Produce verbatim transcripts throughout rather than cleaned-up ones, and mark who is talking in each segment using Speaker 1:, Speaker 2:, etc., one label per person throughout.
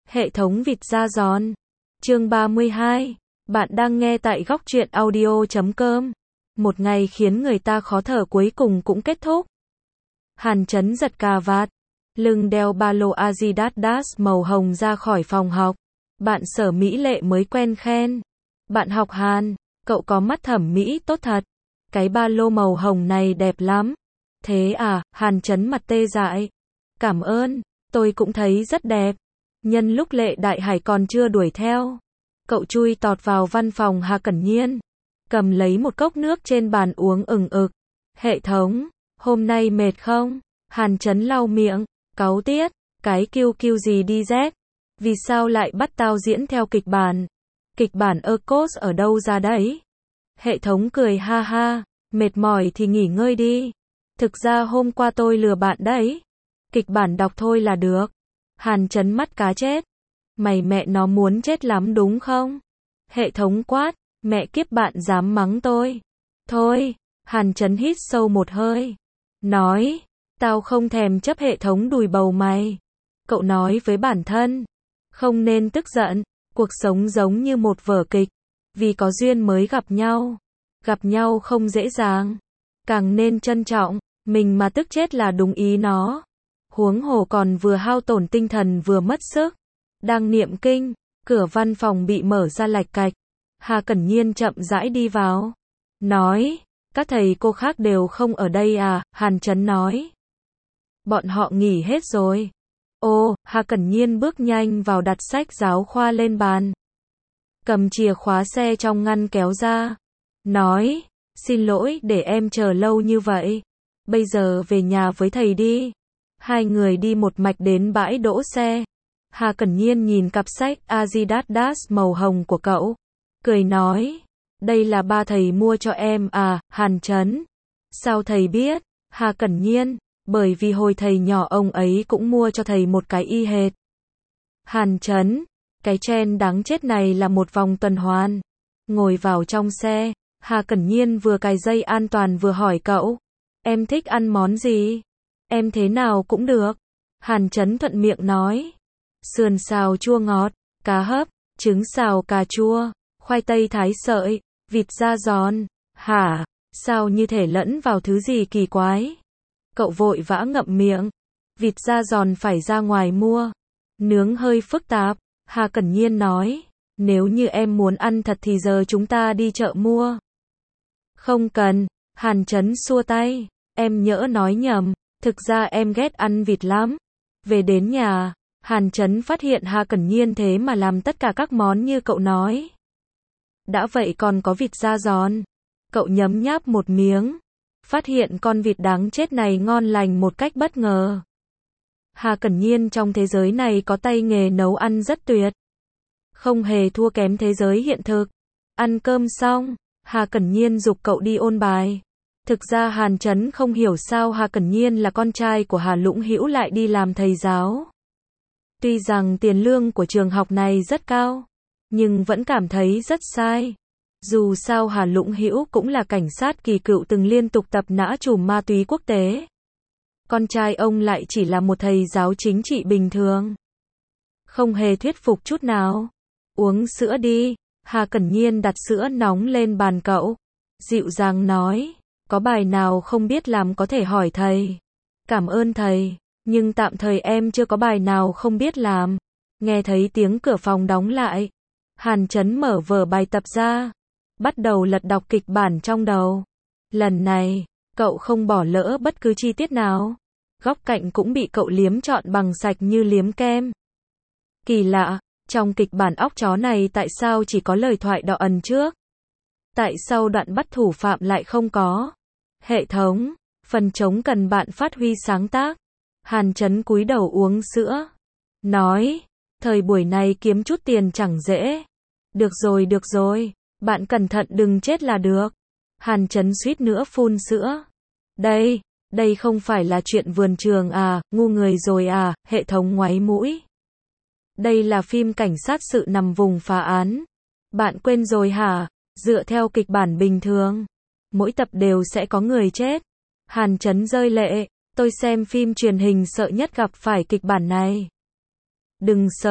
Speaker 1: Hệ thống vịt da giòn. Chương ba mươi hai. Bạn đang nghe tại góc truyện audio chấm com. Một ngày khiến người ta khó thở cuối cùng cũng kết thúc. Hàn Chấn giật cà vạt, lưng đeo ba lô Adidas màu hồng ra khỏi phòng học. Bạn Sở mỹ lệ mới quen khen. Bạn học Hàn, cậu có mắt thẩm mỹ tốt thật. Cái ba lô màu hồng này đẹp lắm. Thế à, Hàn Chấn mặt tê dại. Cảm ơn, tôi cũng thấy rất đẹp. Nhân lúc Lệ Đại Hải còn chưa đuổi theo, cậu chui tọt vào văn phòng Hà Cẩn Nhiên, cầm lấy một cốc nước trên bàn uống ừng ực. Hệ thống, hôm nay mệt không? Hàn Chấn lau miệng, cáu tiết, cái kiu kiu gì đi dép? Vì sao lại bắt tao diễn theo kịch bản? Kịch bản ơ cốt ở đâu ra đấy? Hệ thống cười ha ha, mệt mỏi thì nghỉ ngơi đi. Thực ra hôm qua tôi lừa bạn đấy. Kịch bản đọc thôi là được. Hàn Chấn mắt cá chết. Mày mẹ nó muốn chết lắm đúng không? Hệ thống quát, mẹ kiếp bạn dám mắng tôi. Thôi, Hàn Chấn hít sâu một hơi. Nói, tao không thèm chấp hệ thống đùi bầu mày. Cậu nói với bản thân, không nên tức giận, cuộc sống giống như một vở kịch. Vì có duyên mới gặp nhau. Gặp nhau không dễ dàng. Càng nên trân trọng, mình mà tức chết là đúng ý nó. Huống hồ còn vừa hao tổn tinh thần vừa mất sức. Đang niệm kinh, cửa văn phòng bị mở ra lạch cạch. Hà Cẩn Nhiên chậm rãi đi vào. Nói, các thầy cô khác đều không ở đây à? Hàn Chấn nói. Bọn họ nghỉ hết rồi. Ô, Hà Cẩn Nhiên bước nhanh vào đặt sách giáo khoa lên bàn. Cầm chìa khóa xe trong ngăn kéo ra. Nói, xin lỗi để em chờ lâu như vậy. Bây giờ về nhà với thầy đi. Hai người đi một mạch đến bãi đỗ xe. Hà Cẩn Nhiên nhìn cặp sách Adidas màu hồng của cậu. Cười nói, đây là ba thầy mua cho em à? Hàn Chấn. Sao thầy biết? Hà Cẩn Nhiên, bởi vì hồi thầy nhỏ ông ấy cũng mua cho thầy một cái y hệt. Hàn Chấn, cái trend đáng chết này là một vòng tuần hoàn. Ngồi vào trong xe, Hà Cẩn Nhiên vừa cài dây an toàn vừa hỏi cậu, em thích ăn món gì? Em thế nào cũng được. Hàn Chấn thuận miệng nói, sườn xào chua ngọt, cá hấp, trứng xào cà chua, khoai tây thái sợi, vịt da giòn. Hả? Sao như thể lẫn vào thứ gì kỳ quái? Cậu vội vã ngậm miệng. Vịt da giòn phải ra ngoài mua. Nướng hơi phức tạp. Hà Cẩn Nhiên nói, nếu như em muốn ăn thật thì giờ chúng ta đi chợ mua. Không cần. Hàn Chấn xua tay. Em nhỡ nói nhầm. Thực ra em ghét ăn vịt lắm. Về đến nhà, Hàn Chấn phát hiện Hà Cẩn Nhiên thế mà làm tất cả các món như cậu nói. Đã vậy còn có vịt da giòn. Cậu nhấm nháp một miếng. Phát hiện con vịt đáng chết này ngon lành một cách bất ngờ. Hà Cẩn Nhiên trong thế giới này có tay nghề nấu ăn rất tuyệt. Không hề thua kém thế giới hiện thực. Ăn cơm xong, Hà Cẩn Nhiên giục cậu đi ôn bài. Thực ra Hàn Chấn không hiểu sao Hà Cẩn Nhiên là con trai của Hà Lũng Hữu lại đi làm thầy giáo. Tuy rằng tiền lương của trường học này rất cao, nhưng vẫn cảm thấy rất sai. Dù sao Hà Lũng Hữu cũng là cảnh sát kỳ cựu từng liên tục tập nã trùm ma túy quốc tế. Con trai ông lại chỉ là một thầy giáo chính trị bình thường. Không hề thuyết phục chút nào. Uống sữa đi. Hà Cẩn Nhiên đặt sữa nóng lên bàn cậu. Dịu dàng nói, có bài nào không biết làm có thể hỏi thầy. Cảm ơn thầy, nhưng tạm thời em chưa có bài nào không biết làm. Nghe thấy tiếng cửa phòng đóng lại. Hàn Chấn mở vở bài tập ra. Bắt đầu lật đọc kịch bản trong đầu. Lần này, cậu không bỏ lỡ bất cứ chi tiết nào. Góc cạnh cũng bị cậu liếm trọn bằng sạch như liếm kem. Kỳ lạ, trong kịch bản óc chó này tại sao chỉ có lời thoại đỏ ẩn trước? Tại sao đoạn bắt thủ phạm lại không có? Hệ thống, phần trống cần bạn phát huy sáng tác. Hàn Chấn cúi đầu uống sữa. Nói, thời buổi này kiếm chút tiền chẳng dễ. Được rồi được rồi, bạn cẩn thận đừng chết là được. Hàn Chấn suýt nữa phun sữa. Đây, đây không phải là chuyện vườn trường à, ngu người rồi à? Hệ thống ngoáy mũi. Đây là phim cảnh sát sự nằm vùng phá án. Bạn quên rồi hả? Dựa theo kịch bản bình thường, mỗi tập đều sẽ có người chết. Hàn Chấn rơi lệ, tôi xem phim truyền hình sợ nhất gặp phải kịch bản này. Đừng sợ,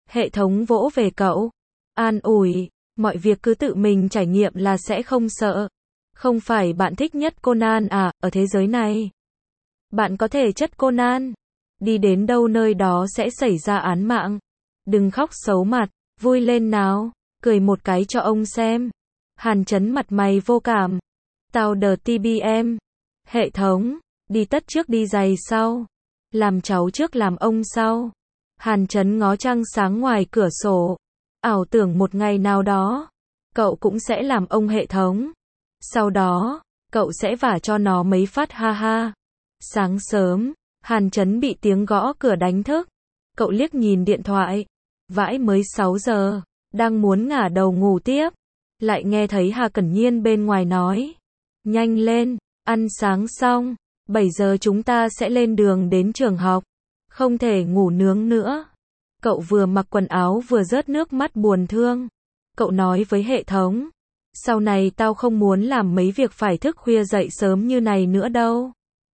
Speaker 1: Hệ thống vỗ về cậu. An ủi, mọi việc cứ tự mình trải nghiệm là sẽ không sợ. Không phải bạn thích nhất Conan à, ở thế giới này. Bạn có thể chất Conan. Đi đến đâu nơi đó sẽ xảy ra án mạng. Đừng khóc xấu mặt, vui lên nào, cười một cái cho ông xem. Hàn Chấn mặt mày vô cảm. Tao đờ tê bê em. Hệ thống, đi tất trước đi giày sau. Làm cháu trước làm ông sau. Hàn Chấn ngó trăng sáng ngoài cửa sổ. Ảo tưởng một ngày nào đó, cậu cũng sẽ làm ông hệ thống. Sau đó, cậu sẽ vả cho nó mấy phát ha ha. Sáng sớm, Hàn Chấn bị tiếng gõ cửa đánh thức. Cậu liếc nhìn điện thoại. Vãi mới sáu giờ, đang muốn ngả đầu ngủ tiếp. Lại nghe thấy Hà Cẩn Nhiên bên ngoài nói. Nhanh lên, ăn sáng xong, bảy giờ chúng ta sẽ lên đường đến trường học. Không thể ngủ nướng nữa. Cậu vừa mặc quần áo vừa rớt nước mắt buồn thương. Cậu nói với hệ thống. Sau này tao không muốn làm mấy việc phải thức khuya dậy sớm như này nữa đâu.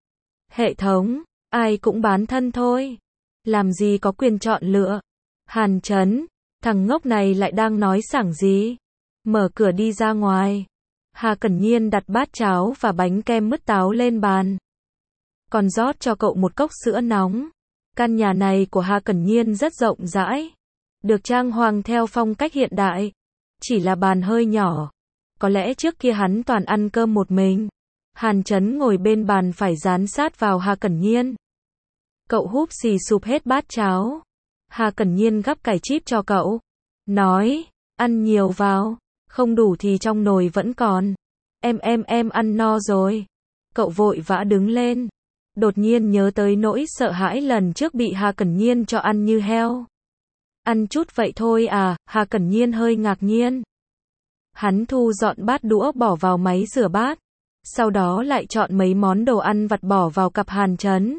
Speaker 1: Hệ thống, ai cũng bán thân thôi. Làm gì có quyền chọn lựa. Hàn Chấn, thằng ngốc này lại đang nói sảng gì. Mở cửa đi ra ngoài. Hà Cẩn Nhiên đặt bát cháo và bánh kem mứt táo lên bàn. Còn rót cho cậu một cốc sữa nóng. Căn nhà này của Hà Cẩn Nhiên rất rộng rãi. Được trang hoàng theo phong cách hiện đại. Chỉ là bàn hơi nhỏ. Có lẽ trước kia hắn toàn ăn cơm một mình. Hàn Chấn ngồi bên bàn phải dán sát vào Hà Cẩn Nhiên. Cậu húp xì sụp hết bát cháo. Hà Cẩn Nhiên gắp cải chip cho cậu. Nói, ăn nhiều vào. Không đủ thì trong nồi vẫn còn. Em em em ăn no rồi. Cậu vội vã đứng lên. Đột nhiên nhớ tới nỗi sợ hãi lần trước bị Hà Cẩn Nhiên cho ăn như heo. Ăn chút vậy thôi à, Hà Cẩn Nhiên hơi ngạc nhiên. Hắn thu dọn bát đũa bỏ vào máy rửa bát. Sau đó lại chọn mấy món đồ ăn vặt bỏ vào cặp Hàn Chấn.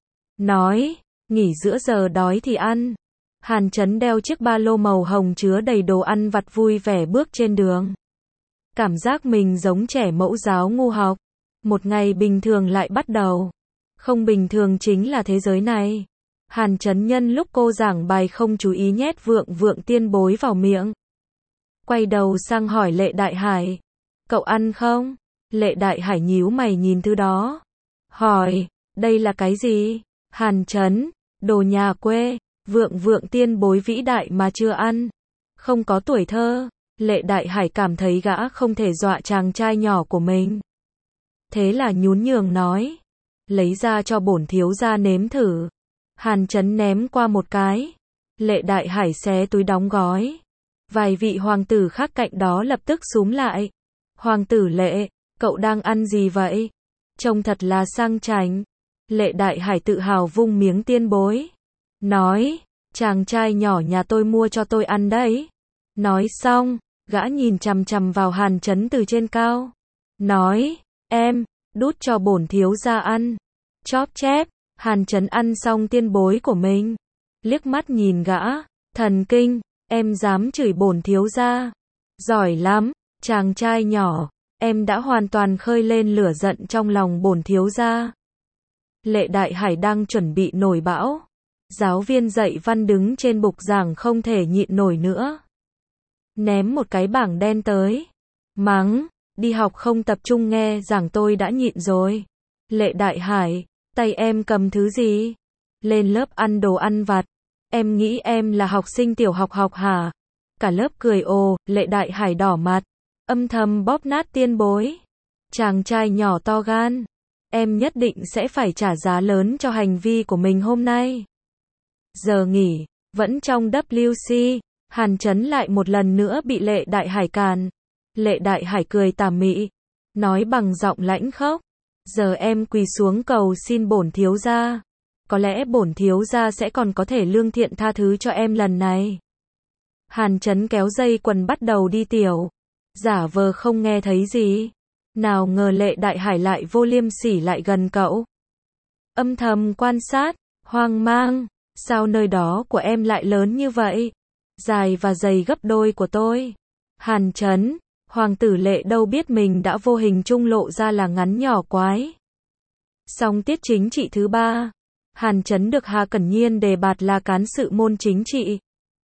Speaker 1: Nói, nghỉ giữa giờ đói thì ăn. Hàn Chấn đeo chiếc ba lô màu hồng chứa đầy đồ ăn vặt vui vẻ bước trên đường. Cảm giác mình giống trẻ mẫu giáo ngu học. Một ngày bình thường lại bắt đầu. Không bình thường chính là thế giới này. Hàn Chấn nhân lúc cô giảng bài không chú ý nhét vượng vượng tiên bối vào miệng. Quay đầu sang hỏi Lệ Đại Hải. Cậu ăn không? Lệ Đại Hải nhíu mày nhìn thứ đó. Hỏi, đây là cái gì? Hàn Chấn, đồ nhà quê, vượng vượng tiên bối vĩ đại mà chưa ăn. Không có tuổi thơ. Lệ Đại Hải cảm thấy gã không thể dọa chàng trai nhỏ của mình. Thế là nhún nhường nói. Lấy ra cho bổn thiếu gia nếm thử. Hàn Chấn ném qua một cái. Lệ Đại Hải xé túi đóng gói. Vài vị hoàng tử khác cạnh đó lập tức xúm lại. Hoàng tử Lệ, cậu đang ăn gì vậy? Trông thật là sang chảnh. Lệ Đại Hải tự hào vung miếng tiên bối. Nói, chàng trai nhỏ nhà tôi mua cho tôi ăn đấy. Nói xong, gã nhìn chằm chằm vào Hàn Chấn từ trên cao. Nói, em, đút cho bổn thiếu gia ăn. Chóp chép, Hàn Chấn ăn xong tiên bối của mình. Liếc mắt nhìn gã, thần kinh, em dám chửi bổn thiếu gia. Giỏi lắm, chàng trai nhỏ, em đã hoàn toàn khơi lên lửa giận trong lòng bổn thiếu gia. Lệ Đại Hải đang chuẩn bị nổi bão. Giáo viên dạy văn đứng trên bục giảng không thể nhịn nổi nữa. Ném một cái bảng đen tới. Mắng, đi học không tập trung nghe giảng tôi đã nhịn rồi. Lệ Đại Hải, tay em cầm thứ gì? Lên lớp ăn đồ ăn vặt. Em nghĩ em là học sinh tiểu học học hả? Cả lớp cười ồ, Lệ Đại Hải đỏ mặt. Âm thầm bóp nát tiên bối. Chàng trai nhỏ to gan. Em nhất định sẽ phải trả giá lớn cho hành vi của mình hôm nay. Giờ nghỉ, vẫn trong vê kép xê, Hàn Chấn lại một lần nữa bị Lệ Đại Hải càn. Lệ Đại Hải cười tà mị, nói bằng giọng lãnh khốc. Giờ em quỳ xuống cầu xin bổn thiếu gia. Có lẽ bổn thiếu gia sẽ còn có thể lương thiện tha thứ cho em lần này. Hàn Chấn kéo dây quần bắt đầu đi tiểu. Giả vờ không nghe thấy gì. Nào ngờ Lệ Đại Hải lại vô liêm sỉ lại gần cậu. Âm thầm quan sát, hoang mang. Sao nơi đó của em lại lớn như vậy? Dài và dày gấp đôi của tôi. Hàn Chấn, hoàng tử Lệ đâu biết mình đã vô hình trung lộ ra là ngắn nhỏ quái. Xong tiết chính trị thứ ba. Hàn Chấn được Hà Cẩn Nhiên đề bạt là cán sự môn chính trị.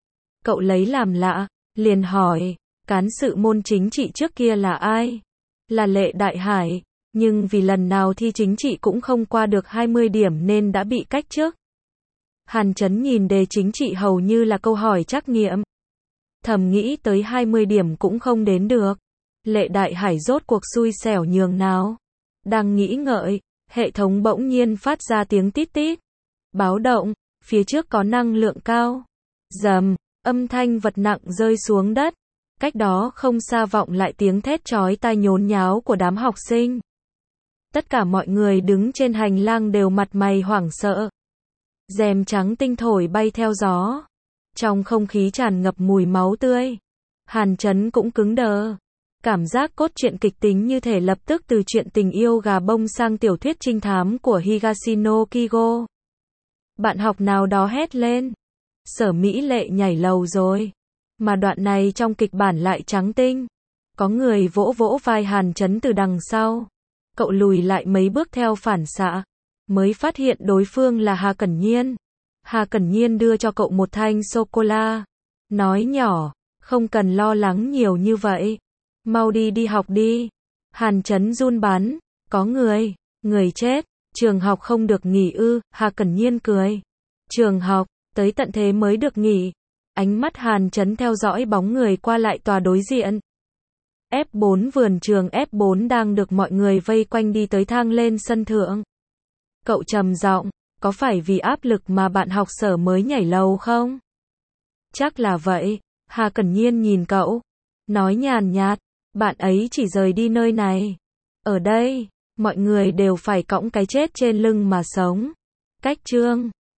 Speaker 1: Cậu lấy làm lạ, liền hỏi, cán sự môn chính trị trước kia là ai? Là Lệ Đại Hải, nhưng vì lần nào thi chính trị cũng không qua được hai mươi điểm nên đã bị cách chức. Hàn Chấn nhìn đề chính trị hầu như là câu hỏi trắc nghiệm. Thầm nghĩ tới hai mươi điểm cũng không đến được. Lệ Đại Hải rốt cuộc xui xẻo nhường nào. Đang nghĩ ngợi, hệ thống bỗng nhiên phát ra tiếng tít tít. Báo động, phía trước có năng lượng cao. Rầm, âm thanh vật nặng rơi xuống đất. Cách đó không xa vọng lại tiếng thét chói tai nhốn nháo của đám học sinh. Tất cả mọi người đứng trên hành lang đều mặt mày hoảng sợ. Rèm trắng tinh thổi bay theo gió. Trong không khí tràn ngập mùi máu tươi. Hàn Chấn cũng cứng đờ. Cảm giác cốt truyện kịch tính như thể lập tức từ chuyện tình yêu gà bông sang tiểu thuyết trinh thám của Higashino Kigo. Bạn học nào đó hét lên. Sở Mỹ Lệ nhảy lầu rồi. Mà đoạn này trong kịch bản lại trắng tinh. Có người vỗ vỗ vai Hàn Chấn từ đằng sau. Cậu lùi lại mấy bước theo phản xạ. Mới phát hiện đối phương là Hà Cẩn Nhiên. Hà Cẩn Nhiên đưa cho cậu một thanh sô-cô-la. Nói nhỏ, không cần lo lắng nhiều như vậy. Mau đi đi học đi. Hàn Chấn run bắn. Có người, người chết. Trường học không được nghỉ ư? Hà Cẩn Nhiên cười. Trường học, tới tận thế mới được nghỉ. Ánh mắt Hàn Chấn theo dõi bóng người qua lại tòa đối diện. ép bốn vườn trường ép bốn đang được mọi người vây quanh đi tới thang lên sân thượng. Cậu trầm giọng, có phải vì áp lực mà bạn học Sở mới nhảy lầu không? Chắc là vậy. Hà Cẩn Nhiên nhìn cậu. Nói nhàn nhạt, bạn ấy chỉ rời đi nơi này. Ở đây, mọi người đều phải cõng cái chết trên lưng mà sống. Cách chương